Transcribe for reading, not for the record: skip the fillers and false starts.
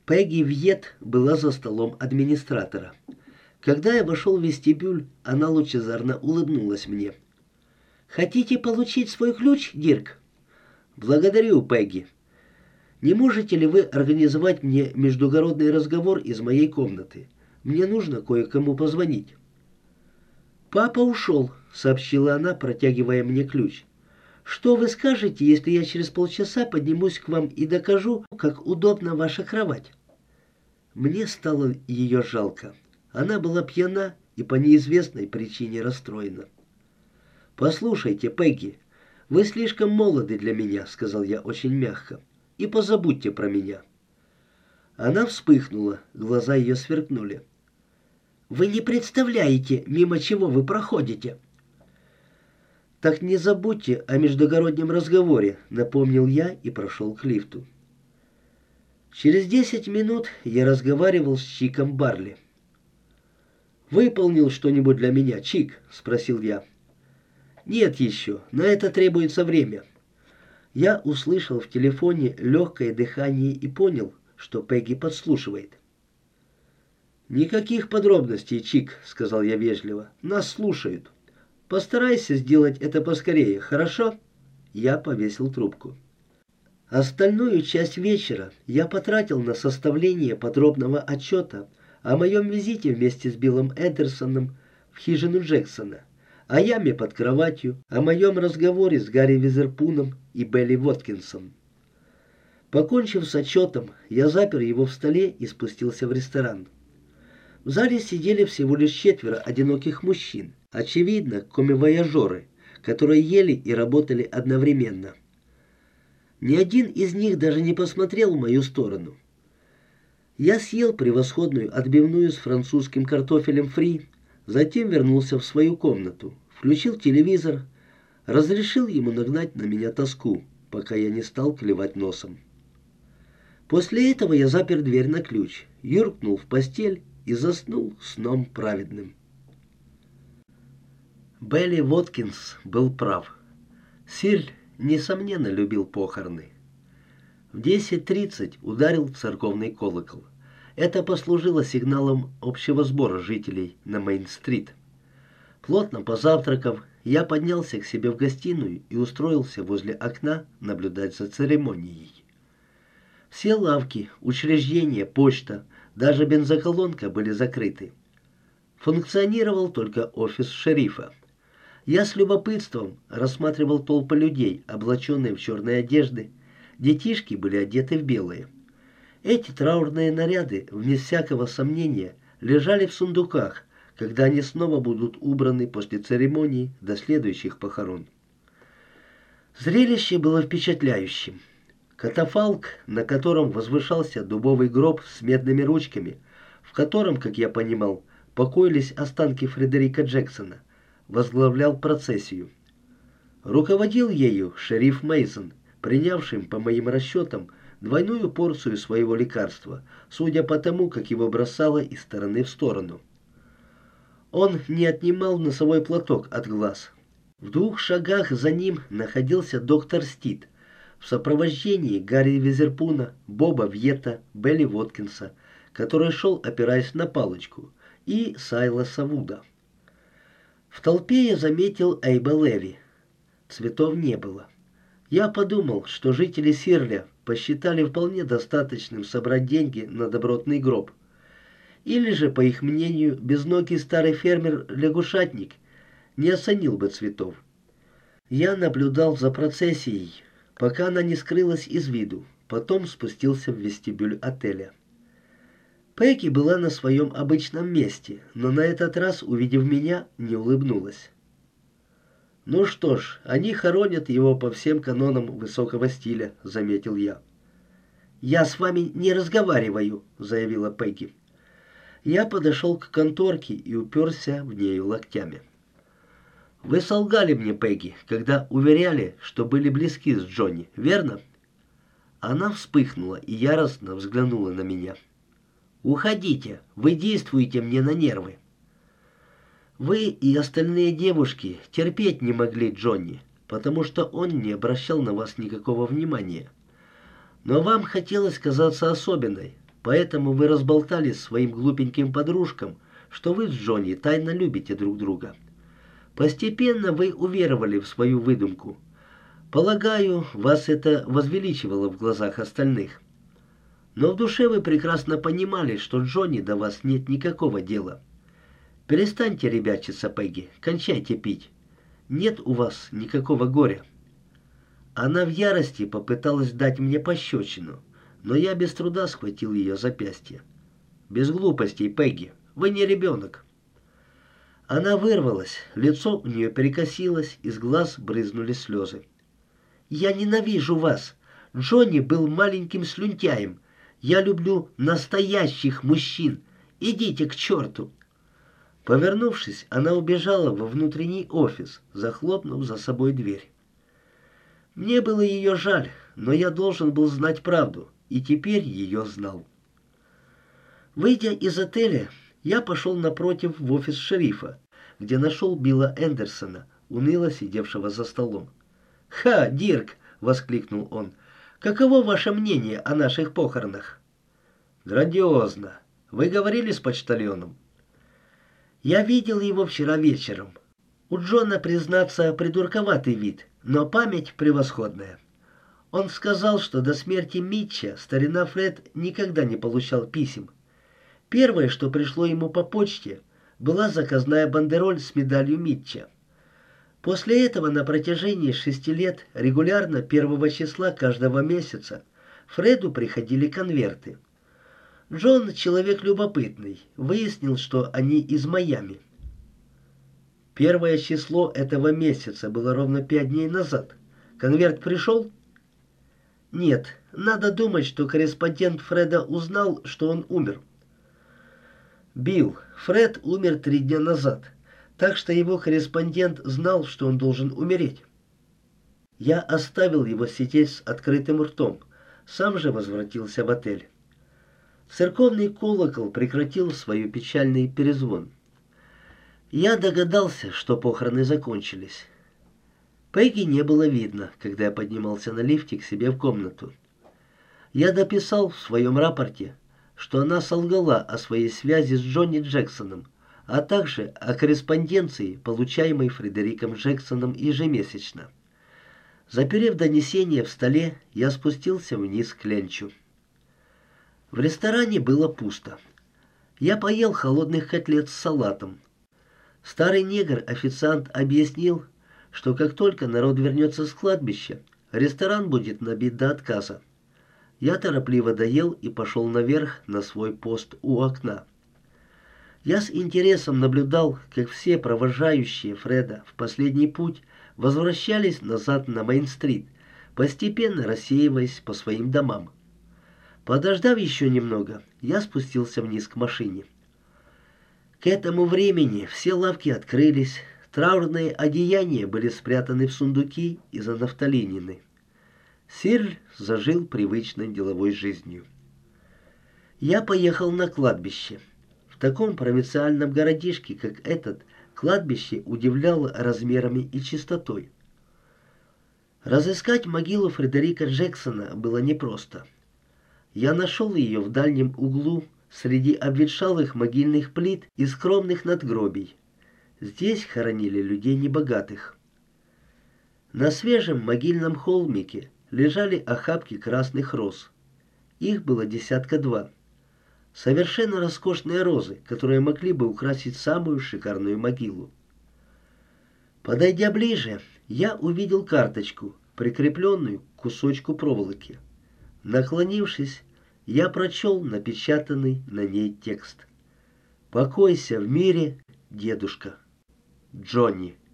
Пегги Вьет была за столом администратора. Когда я вошел в вестибюль, она лучезарно улыбнулась мне. «Хотите получить свой ключ, Дирк?» «Благодарю, Пегги. Не можете ли вы организовать мне междугородный разговор из моей комнаты? Мне нужно кое-кому позвонить». «Папа ушел», — сообщила она, протягивая мне ключ. «Что вы скажете, если я через полчаса поднимусь к вам и докажу, как удобна ваша кровать?» Мне стало ее жалко. Она была пьяна и по неизвестной причине расстроена. «Послушайте, Пегги, вы слишком молоды для меня», — сказал я очень мягко, — «и позабудьте про меня». Она вспыхнула, глаза ее сверкнули. «Вы не представляете, мимо чего вы проходите». «Так не забудьте о междугороднем разговоре», — напомнил я и прошел к лифту. Через 10 минут я разговаривал с Чиком Барли. «Выполнил что-нибудь для меня, Чик?» — спросил я. «Нет еще, на это требуется время». Я услышал в телефоне легкое дыхание и понял, что Пегги подслушивает. «Никаких подробностей, Чик», — сказал я вежливо. «Нас слушают. Постарайся сделать это поскорее, хорошо?» Я повесил трубку. Остальную часть вечера я потратил на составление подробного отчета о моем визите вместе с Биллом Эндерсоном в хижину Джексона, о яме под кроватью, о моем разговоре с Гарри Визерпуном и Белли Воткинсом. Покончив с отчетом, я запер его в столе и спустился в ресторан. В зале сидели всего лишь 4 одиноких мужчин, очевидно, коммивояжеры, которые ели и работали одновременно. Ни один из них даже не посмотрел в мою сторону. Я съел превосходную отбивную с французским картофелем фри, затем вернулся в свою комнату, включил телевизор, разрешил ему нагнать на меня тоску, пока я не стал клевать носом. После этого я запер дверь на ключ, юркнул в постель и заснул сном праведным. Белли Воткинс был прав. Сирль, несомненно, любил похороны. В 10:30 ударил церковный колокол. Это послужило сигналом общего сбора жителей на Мейн-стрит. Плотно позавтракав, я поднялся к себе в гостиную и устроился возле окна наблюдать за церемонией. Все лавки, учреждения, почта, даже бензоколонка были закрыты. Функционировал только офис шерифа. Я с любопытством рассматривал толпы людей, облаченные в черные одежды. Детишки были одеты в белые. Эти траурные наряды, вне всякого сомнения, лежали в сундуках, когда они снова будут убраны после церемонии до следующих похорон. Зрелище было впечатляющим. Катафалк, на котором возвышался дубовый гроб с медными ручками, в котором, как я понимал, покоились останки Фредерика Джексона, возглавлял процессию. Руководил ею шериф Мейсон, принявшим, по моим расчетам, двойную порцию своего лекарства, судя по тому, как его бросало из стороны в сторону. Он не отнимал носовой платок от глаз. В 2 шагах за ним находился доктор Стит в сопровождении Гарри Визерпуна, Боба Вьета, Белли Воткинса, который шел, опираясь на палочку, и Сайласа Вуда. В толпе я заметил Эйба Леви. Цветов не было. Я подумал, что жители Сирля посчитали вполне достаточным собрать деньги на добротный гроб. Или же, по их мнению, безногий старый фермер-лягушатник не оценил бы цветов. Я наблюдал за процессией, пока она не скрылась из виду, потом спустился в вестибюль отеля. Пегги была на своем обычном месте, но на этот раз, увидев меня, не улыбнулась. «Ну что ж, они хоронят его по всем канонам высокого стиля», — заметил я. «Я с вами не разговариваю», — заявила Пегги. Я подошел к конторке и уперся в нею локтями. «Вы солгали мне, Пегги, когда уверяли, что были близки с Джонни, верно?» Она вспыхнула и яростно взглянула на меня. «Уходите, вы действуете мне на нервы». «Вы и остальные девушки терпеть не могли Джонни, потому что он не обращал на вас никакого внимания. Но вам хотелось казаться особенной, поэтому вы разболтали своим глупеньким подружкам, что вы с Джонни тайно любите друг друга. Постепенно вы уверовали в свою выдумку. Полагаю, вас это возвеличивало в глазах остальных. Но в душе вы прекрасно понимали, что Джонни до вас нет никакого дела. Перестаньте ребячиться, Пегги, кончайте пить. Нет у вас никакого горя. Она в ярости попыталась дать мне пощечину, но я без труда схватил ее запястье. Без глупостей, Пегги, вы не ребенок. Она вырвалась, лицо у нее перекосилось, из глаз брызнули слезы. «Я ненавижу вас. Джонни был маленьким слюнтяем. Я люблю настоящих мужчин. Идите к черту!» Повернувшись, она убежала во внутренний офис, захлопнув за собой дверь. Мне было ее жаль, но я должен был знать правду, и теперь ее знал. Выйдя из отеля, я пошел напротив в офис шерифа, где нашел Билла Эндерсона, уныло сидевшего за столом. «Ха, Дирк!» — воскликнул он. «Каково ваше мнение о наших похоронах?» «Грандиозно. Вы говорили с почтальоном?» «Я видел его вчера вечером. У Джона, признаться, придурковатый вид, но память превосходная. Он сказал, что до смерти Митча старина Фред никогда не получал писем. Первое, что пришло ему по почте, была заказная бандероль с медалью Митча. После этого на протяжении 6 лет регулярно 1 числа каждого месяца Фреду приходили конверты. Джон, человек любопытный, выяснил, что они из Майами. 1 число этого месяца было ровно 5 дней назад. Конверт пришел? Нет, надо думать, что корреспондент Фреда узнал, что он умер. Билл, Фред умер 3 дня назад, так что его корреспондент знал, что он должен умереть. Я оставил его сидеть с открытым ртом, сам же возвратился в отель. Церковный колокол прекратил свой печальный перезвон. Я догадался, что похороны закончились. Пегги не было видно, когда я поднимался на лифте к себе в комнату. Я дописал в своем рапорте, что она солгала о своей связи с Джонни Джексоном, а также о корреспонденции, получаемой Фредериком Джексоном ежемесячно. Заперев донесение в столе, я спустился вниз к ленчу. В ресторане было пусто. Я поел холодных котлет с салатом. Старый негр-официант объяснил, что как только народ вернется с кладбища, ресторан будет набит до отказа. Я торопливо доел и пошел наверх на свой пост у окна. Я с интересом наблюдал, как все провожающие Фреда в последний путь возвращались назад на Мейн-стрит, постепенно рассеиваясь по своим домам. Подождав еще немного, я спустился вниз к машине. К этому времени все лавки открылись, траурные одеяния были спрятаны в сундуки и занафталинены. Сирль зажил привычной деловой жизнью. Я поехал на кладбище. В таком провинциальном городишке, как этот, кладбище удивляло размерами и чистотой. Разыскать могилу Фредерика Джексона было непросто. Я нашел ее в дальнем углу среди обветшалых могильных плит и скромных надгробий. Здесь хоронили людей небогатых. На свежем могильном холмике лежали охапки красных роз. Их было 2. Совершенно роскошные розы, которые могли бы украсить самую шикарную могилу. Подойдя ближе, я увидел карточку, прикрепленную к кусочку проволоки. Наклонившись, я прочел напечатанный на ней текст. «Покойся в мире, дедушка. Джонни».